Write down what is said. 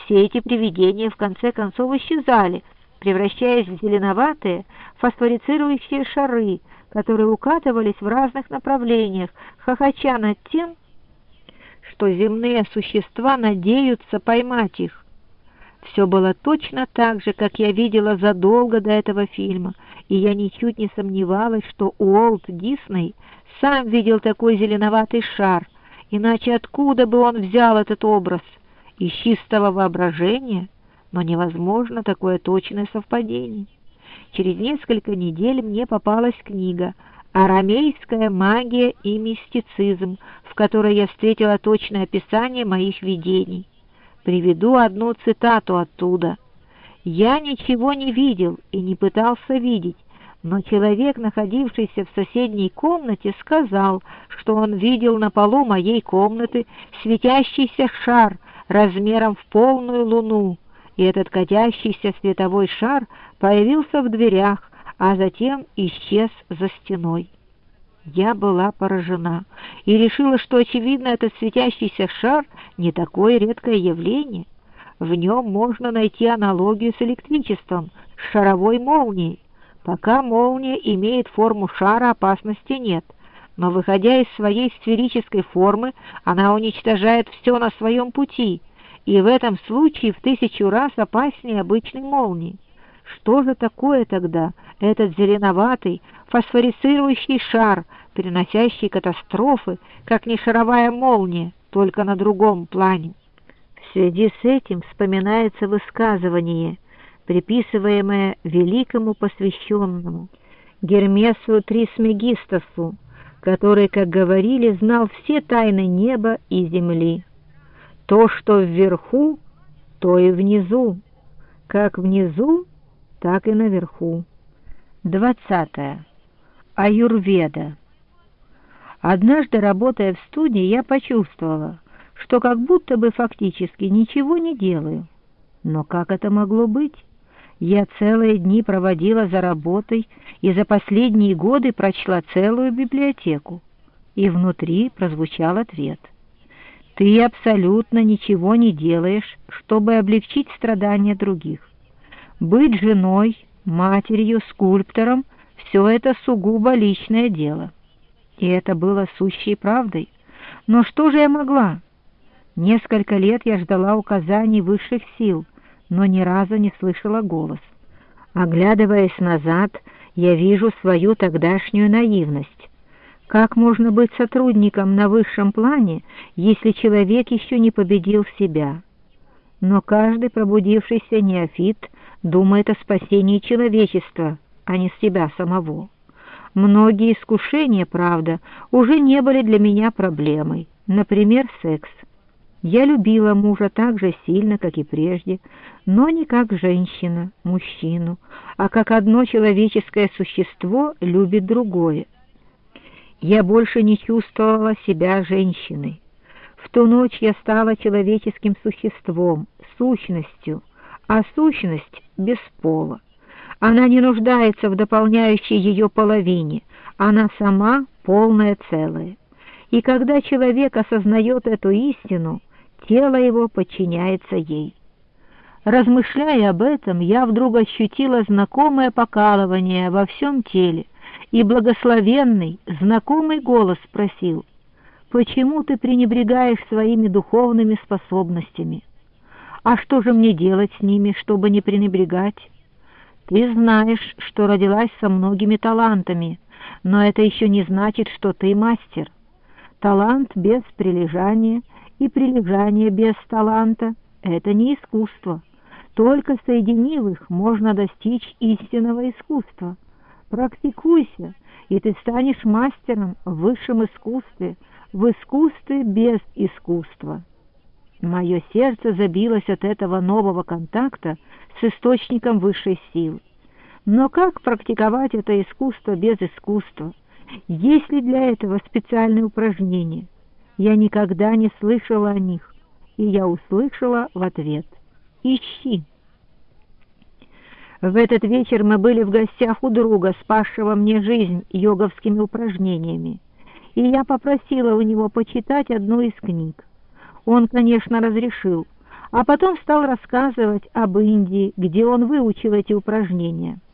все эти привидения в конце концов исчезали, превращаясь в зеленоватые фосфорицирующие шары, которые укатывались в разных направлениях, хохоча над тем, что земные существа надеются поймать их. Все было точно так же, как я видела задолго до этого фильма, и я ничуть не сомневалась, что Уолт Дисней сам видел такой зеленоватый шар, иначе откуда бы он взял этот образ? Из чистого воображения? Но невозможно такое точное совпадение. Через несколько недель мне попалась книга «Арамейская магия и мистицизм», в которой я встретила точное описание моих видений. Приведу одну цитату оттуда. «Я ничего не видел и не пытался видеть, но человек, находившийся в соседней комнате, сказал, что он видел на полу моей комнаты светящийся шар размером в полную луну, и этот катящийся световой шар появился в дверях, а затем исчез за стеной». Я была поражена и решила, что, очевидно, этот светящийся шар не такое редкое явление. В нем можно найти аналогию с электричеством, с шаровой молнией. Пока молния имеет форму шара, опасности нет, но, выходя из своей сферической формы, она уничтожает все на своем пути, и в этом случае в 1000 раз опаснее обычной молнии. Что же такое тогда этот зеленоватый фосфорицирующий шар, приносящий катастрофы, как не шаровая молния, только на другом плане? В связи с этим вспоминается высказывание, приписываемое великому посвященному Гермесу Трисмегистосу, который, как говорили, знал все тайны неба и земли. То, что вверху, то и внизу, как внизу, так и наверху. 20. Аюрведа. Однажды, работая в студии, я почувствовала, что как будто бы фактически ничего не делаю. Но как это могло быть? Я целые дни проводила за работой и за последние годы прочла целую библиотеку. И внутри прозвучал ответ: «Ты абсолютно ничего не делаешь, чтобы облегчить страдания других. Быть женой, матерью, скульптором — все это сугубо личное дело». И это было сущей правдой. Но что же я могла? Несколько лет я ждала указаний высших сил, но ни разу не слышала голос. Оглядываясь назад, я вижу свою тогдашнюю наивность. Как можно быть сотрудником на высшем плане, если человек еще не победил себя? Но каждый пробудившийся неофит думает о спасении человечества, а не себя самого. Многие искушения, правда, уже не были для меня проблемой. Например, секс. Я любила мужа так же сильно, как и прежде, но не как женщина, мужчину, а как одно человеческое существо любит другое. Я больше не чувствовала себя женщиной. В ту ночь я стала человеческим существом, сущностью, а сущность без пола. Она не нуждается в дополняющей ее половине, она сама полное целое. И когда человек осознает эту истину, тело его подчиняется ей. Размышляя об этом, я вдруг ощутила знакомое покалывание во всем теле, и благословенный, знакомый голос спросил: «Почему ты пренебрегаешь своими духовными способностями? А что же мне делать с ними, чтобы не пренебрегать? Ты знаешь, что родилась со многими талантами, но это еще не значит, что ты мастер. Талант без прилежания и прилежание без таланта — это не искусство. Только соединив их, можно достичь истинного искусства. Практикуйся, и ты станешь мастером в высшем искусстве, в искусстве без искусства». Мое сердце забилось от этого нового контакта с источником высшей силы. Но как практиковать это искусство без искусства? Есть ли для этого специальные упражнения? Я никогда не слышала о них, и я услышала в ответ: «Ищи». В этот вечер мы были в гостях у друга, спасшего мне жизнь йоговскими упражнениями, и я попросила у него почитать одну из книг. Он, конечно, разрешил, а потом стал рассказывать об Индии, где он выучил эти упражнения.